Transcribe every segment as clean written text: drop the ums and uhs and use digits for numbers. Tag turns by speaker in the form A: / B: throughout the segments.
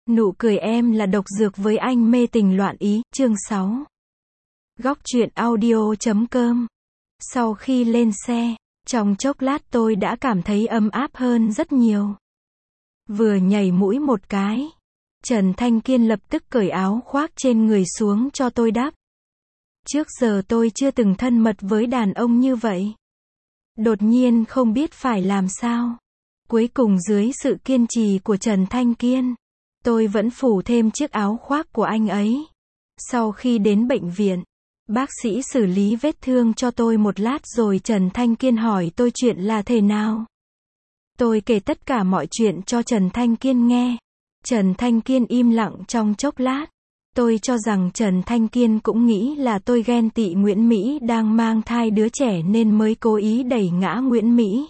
A: Nụ cười em là độc dược với anh mê tình loạn ý, chương 6. Góc truyện audio.com. Sau khi lên xe, trong chốc lát tôi đã cảm thấy ấm áp hơn rất nhiều. Vừa nhảy mũi một cái, Trần Thanh Kiên lập tức cởi áo khoác trên người xuống cho tôi đắp. Trước giờ tôi chưa từng thân mật với đàn ông như vậy. Đột nhiên không biết phải làm sao. Cuối cùng dưới sự kiên trì của Trần Thanh Kiên, tôi vẫn phủ thêm chiếc áo khoác của anh ấy. Sau khi đến bệnh viện, bác sĩ xử lý vết thương cho tôi một lát rồi Trần Thanh Kiên hỏi tôi chuyện là thế nào. Tôi kể tất cả mọi chuyện cho Trần Thanh Kiên nghe. Trần Thanh Kiên im lặng trong chốc lát. Tôi cho rằng Trần Thanh Kiên cũng nghĩ là tôi ghen tị Nguyễn Mỹ đang mang thai đứa trẻ nên mới cố ý đẩy ngã Nguyễn Mỹ.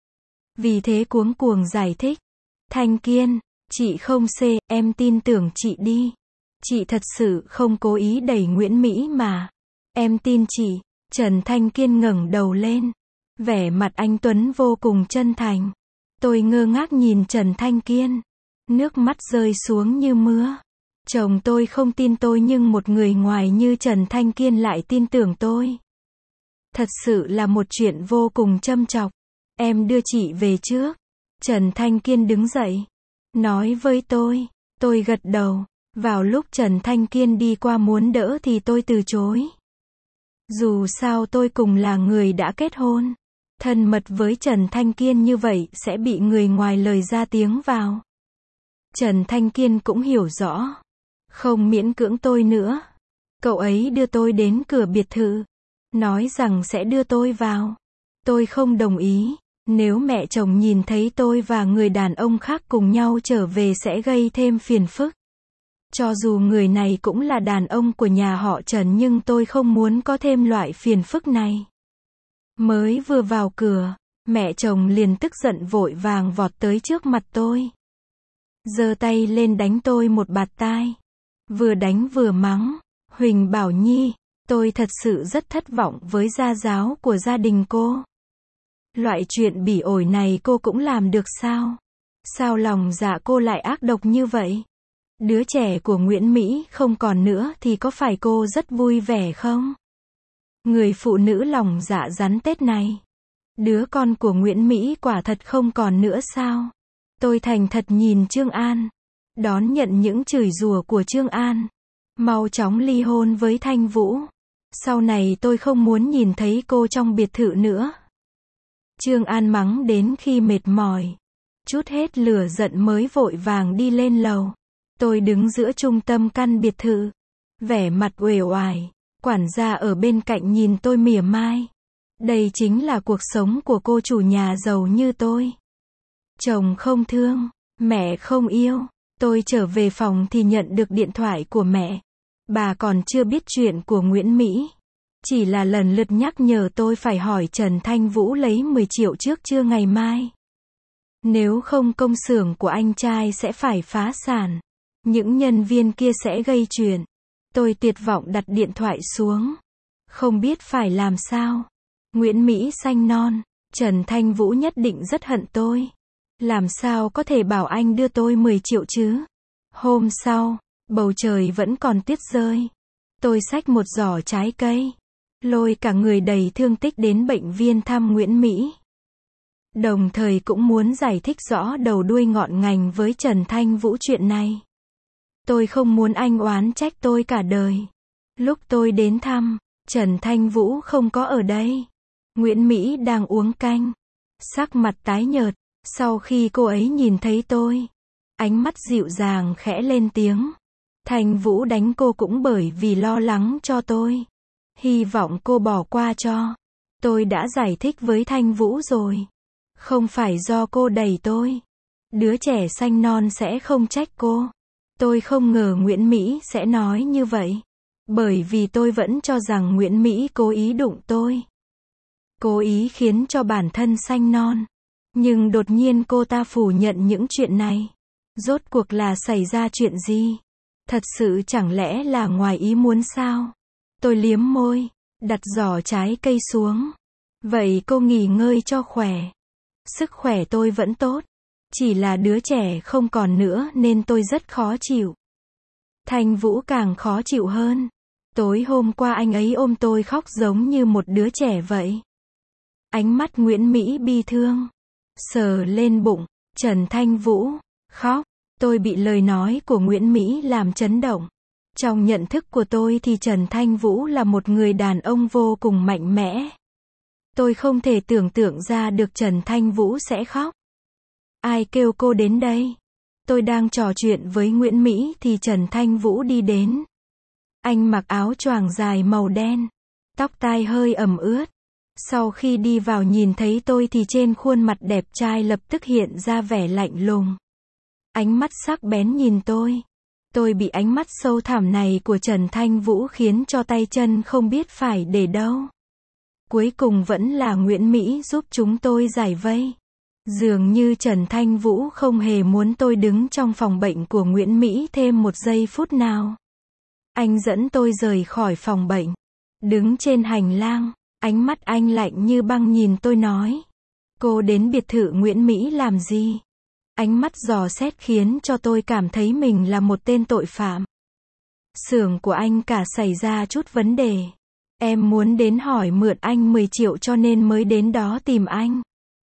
A: Vì thế cuống cuồng giải thích. Thanh Kiên, chị không em tin tưởng chị đi. Chị thật sự không cố ý đẩy Nguyễn Mỹ mà. Em tin chị. Trần Thanh Kiên ngẩng đầu lên. Vẻ mặt anh Tuấn vô cùng chân thành. Tôi ngơ ngác nhìn Trần Thanh Kiên. Nước mắt rơi xuống như mưa. Chồng tôi không tin tôi nhưng một người ngoài như Trần Thanh Kiên lại tin tưởng tôi. Thật sự là một chuyện vô cùng châm chọc. Em đưa chị về trước. Trần Thanh Kiên đứng dậy. Nói với tôi gật đầu. Vào lúc Trần Thanh Kiên đi qua muốn đỡ thì tôi từ chối. Dù sao tôi cùng là người đã kết hôn. Thân mật với Trần Thanh Kiên như vậy sẽ bị người ngoài lời ra tiếng vào. Trần Thanh Kiên cũng hiểu rõ. Không miễn cưỡng tôi nữa. Cậu ấy đưa tôi đến cửa biệt thự. Nói rằng sẽ đưa tôi vào. Tôi không đồng ý. Nếu mẹ chồng nhìn thấy tôi và người đàn ông khác cùng nhau trở về sẽ gây thêm phiền phức. Cho dù người này cũng là đàn ông của nhà họ Trần nhưng tôi không muốn có thêm loại phiền phức này. Mới vừa vào cửa, mẹ chồng liền tức giận vội vàng vọt tới trước mặt tôi. Giơ tay lên đánh tôi một bạt tai. Vừa đánh vừa mắng. Huỳnh Bảo Nhi, tôi thật sự rất thất vọng với gia giáo của gia đình cô. Loại chuyện bỉ ổi này cô cũng làm được sao? Sao lòng dạ cô lại ác độc như vậy? Đứa trẻ của Nguyễn Mỹ không còn nữa thì có phải cô rất vui vẻ không? Người phụ nữ lòng dạ rắn tết này. Đứa con của Nguyễn Mỹ quả thật không còn nữa sao? Tôi thành thật nhìn Trương An. Đón nhận những chửi rủa của Trương An. Mau chóng ly hôn với Thanh Vũ. Sau này tôi không muốn nhìn thấy cô trong biệt thự nữa. Trương An mắng đến khi mệt mỏi. Chút hết lửa giận mới vội vàng đi lên lầu. Tôi đứng giữa trung tâm căn biệt thự. Vẻ mặt uể oải. Quản gia ở bên cạnh nhìn tôi mỉa mai. Đây chính là cuộc sống của cô chủ nhà giàu như tôi. Chồng không thương, mẹ không yêu. Tôi trở về phòng thì nhận được điện thoại của mẹ. Bà còn chưa biết chuyện của Nguyễn Mỹ. Chỉ là lần lượt nhắc nhở tôi phải hỏi Trần Thanh Vũ lấy 10 triệu trước trưa ngày mai. Nếu không công xưởng của anh trai sẽ phải phá sản. Những nhân viên kia sẽ gây chuyện. Tôi tuyệt vọng đặt điện thoại xuống. Không biết phải làm sao. Nguyễn Mỹ xanh non. Trần Thanh Vũ nhất định rất hận tôi. Làm sao có thể bảo anh đưa tôi 10 triệu chứ? Hôm sau, bầu trời vẫn còn tuyết rơi. Tôi xách một giỏ trái cây. Lôi cả người đầy thương tích đến bệnh viện thăm Nguyễn Mỹ. Đồng thời cũng muốn giải thích rõ đầu đuôi ngọn ngành với Trần Thanh Vũ chuyện này. Tôi không muốn anh oán trách tôi cả đời. Lúc tôi đến thăm, Trần Thanh Vũ không có ở đây. Nguyễn Mỹ đang uống canh. Sắc mặt tái nhợt. Sau khi cô ấy nhìn thấy tôi, ánh mắt dịu dàng khẽ lên tiếng. Thanh Vũ đánh cô cũng bởi vì lo lắng cho tôi. Hy vọng cô bỏ qua cho. Tôi đã giải thích với Thanh Vũ rồi. Không phải do cô đẩy tôi. Đứa trẻ xanh non sẽ không trách cô. Tôi không ngờ Nguyễn Mỹ sẽ nói như vậy. Bởi vì tôi vẫn cho rằng Nguyễn Mỹ cố ý đụng tôi. Cố ý khiến cho bản thân xanh non. Nhưng đột nhiên cô ta phủ nhận những chuyện này. Rốt cuộc là xảy ra chuyện gì? Thật sự chẳng lẽ là ngoài ý muốn sao? Tôi liếm môi, đặt giỏ trái cây xuống. Vậy cô nghỉ ngơi cho khỏe. Sức khỏe tôi vẫn tốt. Chỉ là đứa trẻ không còn nữa nên tôi rất khó chịu. Thanh Vũ càng khó chịu hơn. Tối hôm qua anh ấy ôm tôi khóc giống như một đứa trẻ vậy. Ánh mắt Nguyễn Mỹ bi thương. Sờ lên bụng, Trần Thanh Vũ, khóc. Tôi bị lời nói của Nguyễn Mỹ làm chấn động. Trong nhận thức của tôi thì Trần Thanh Vũ là một người đàn ông vô cùng mạnh mẽ. Tôi không thể tưởng tượng ra được Trần Thanh Vũ sẽ khóc. Ai kêu cô đến đây? Tôi đang trò chuyện với Nguyễn Mỹ thì Trần Thanh Vũ đi đến. Anh mặc áo choàng dài màu đen, tóc tai hơi ẩm ướt. Sau khi đi vào nhìn thấy tôi thì trên khuôn mặt đẹp trai lập tức hiện ra vẻ lạnh lùng. Ánh mắt sắc bén nhìn tôi. Tôi bị ánh mắt sâu thẳm này của Trần Thanh Vũ khiến cho tay chân không biết phải để đâu. Cuối cùng vẫn là Nguyễn Mỹ giúp chúng tôi giải vây. Dường như Trần Thanh Vũ không hề muốn tôi đứng trong phòng bệnh của Nguyễn Mỹ thêm một giây phút nào. Anh dẫn tôi rời khỏi phòng bệnh. Đứng trên hành lang, ánh mắt anh lạnh như băng nhìn tôi nói. Cô đến biệt thự Nguyễn Mỹ làm gì? Ánh mắt dò xét khiến cho tôi cảm thấy mình là một tên tội phạm. Xưởng của anh cả xảy ra chút vấn đề. Em muốn đến hỏi mượn anh 10 triệu cho nên mới đến đó tìm anh.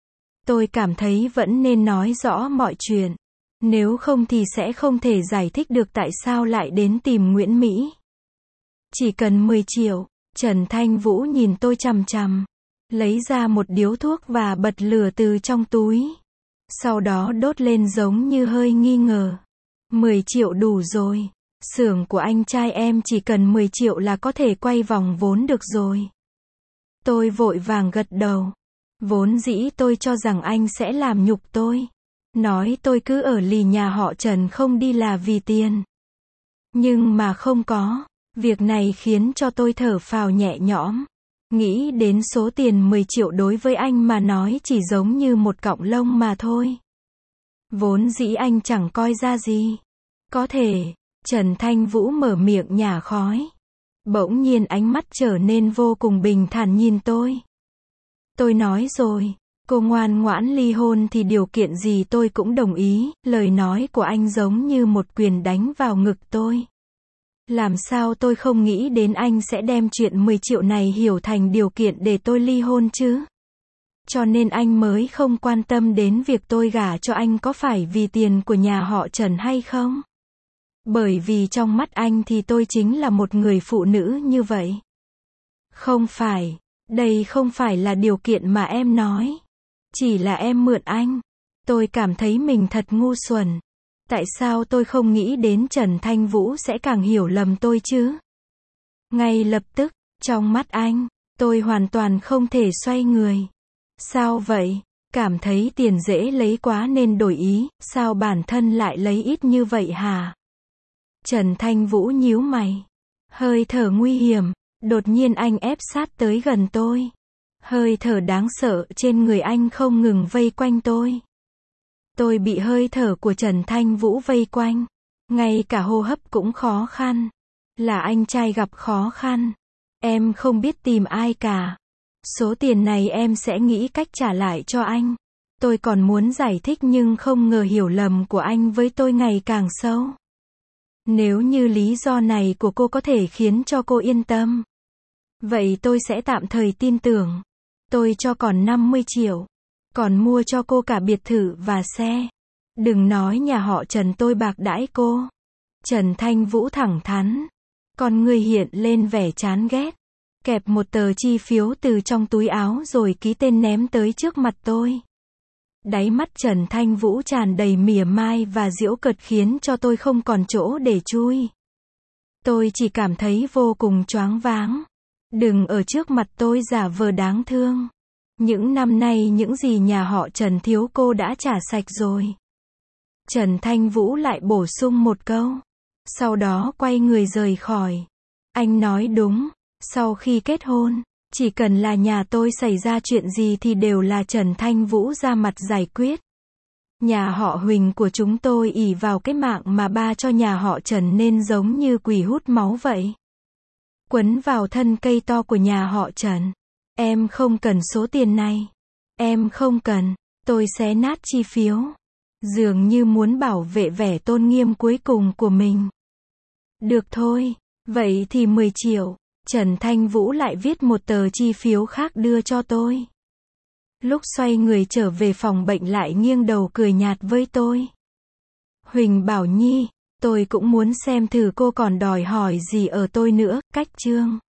A: Tôi cảm thấy vẫn nên nói rõ mọi chuyện. Nếu không thì sẽ không thể giải thích được tại sao lại đến tìm Nguyễn Mỹ. Chỉ cần 10 triệu, Trần Thanh Vũ nhìn tôi chằm chằm. Lấy ra một điếu thuốc và bật lửa từ trong túi. Sau đó đốt lên giống như hơi nghi ngờ. 10 triệu đủ rồi. Xưởng của anh trai em chỉ cần 10 triệu là có thể quay vòng vốn được rồi. Tôi vội vàng gật đầu. Vốn dĩ tôi cho rằng anh sẽ làm nhục tôi. Nói tôi cứ ở lì nhà họ Trần không đi là vì tiền. Nhưng mà không có. Việc này khiến cho tôi thở phào nhẹ nhõm. Nghĩ đến số tiền 10 triệu đối với anh mà nói chỉ giống như một cọng lông mà thôi. Vốn dĩ anh chẳng coi ra gì. Có thể, Trần Thanh Vũ mở miệng nhả khói. Bỗng nhiên ánh mắt trở nên vô cùng bình thản nhìn tôi. Tôi nói rồi, cô ngoan ngoãn ly hôn thì điều kiện gì tôi cũng đồng ý. Lời nói của anh giống như một quyền đánh vào ngực tôi. Làm sao tôi không nghĩ đến anh sẽ đem chuyện 10 triệu này hiểu thành điều kiện để tôi ly hôn chứ? Cho nên anh mới không quan tâm đến việc tôi gả cho anh có phải vì tiền của nhà họ Trần hay không? Bởi vì trong mắt anh thì tôi chính là một người phụ nữ như vậy. Không phải, đây không phải là điều kiện mà em nói. Chỉ là em mượn anh. Tôi cảm thấy mình thật ngu xuẩn. Tại sao tôi không nghĩ đến Trần Thanh Vũ sẽ càng hiểu lầm tôi chứ? Ngay lập tức, trong mắt anh, tôi hoàn toàn không thể xoay người. Sao vậy? Cảm thấy tiền dễ lấy quá nên đổi ý, sao bản thân lại lấy ít như vậy hả? Trần Thanh Vũ nhíu mày. Hơi thở nguy hiểm, đột nhiên anh ép sát tới gần tôi. Hơi thở đáng sợ trên người anh không ngừng vây quanh tôi. Tôi bị hơi thở của Trần Thanh Vũ vây quanh. Ngay cả hô hấp cũng khó khăn. Là anh trai gặp khó khăn. Em không biết tìm ai cả. Số tiền này em sẽ nghĩ cách trả lại cho anh. Tôi còn muốn giải thích nhưng không ngờ hiểu lầm của anh với tôi ngày càng sâu. Nếu như lý do này của cô có thể khiến cho cô yên tâm, vậy tôi sẽ tạm thời tin tưởng. Tôi cho còn 50 triệu. Còn mua cho cô cả biệt thự và xe. Đừng nói nhà họ Trần tôi bạc đãi cô. Trần Thanh Vũ thẳng thắn. Con người hiện lên vẻ chán ghét. Kẹp một tờ chi phiếu từ trong túi áo rồi ký tên ném tới trước mặt tôi. Đáy mắt Trần Thanh Vũ tràn đầy mỉa mai và giễu cợt khiến cho tôi không còn chỗ để chui. Tôi chỉ cảm thấy vô cùng choáng váng. Đừng ở trước mặt tôi giả vờ đáng thương. Những năm nay những gì nhà họ Trần thiếu cô đã trả sạch rồi. Trần Thanh Vũ lại bổ sung một câu. Sau đó quay người rời khỏi. Anh nói đúng. Sau khi kết hôn, chỉ cần là nhà tôi xảy ra chuyện gì thì đều là Trần Thanh Vũ ra mặt giải quyết. Nhà họ Huỳnh của chúng tôi ỷ vào cái mạng mà ba cho nhà họ Trần nên giống như quỷ hút máu vậy. Quấn vào thân cây to của nhà họ Trần. Em không cần số tiền này. Em không cần. Tôi xé nát chi phiếu. Dường như muốn bảo vệ vẻ tôn nghiêm cuối cùng của mình. Được thôi, vậy thì 10 triệu. Trần Thanh Vũ lại viết một tờ chi phiếu khác đưa cho tôi. Lúc xoay người trở về phòng bệnh lại nghiêng đầu cười nhạt với tôi. Huỳnh Bảo Nhi, tôi cũng muốn xem thử cô còn đòi hỏi gì ở tôi nữa, cách chương.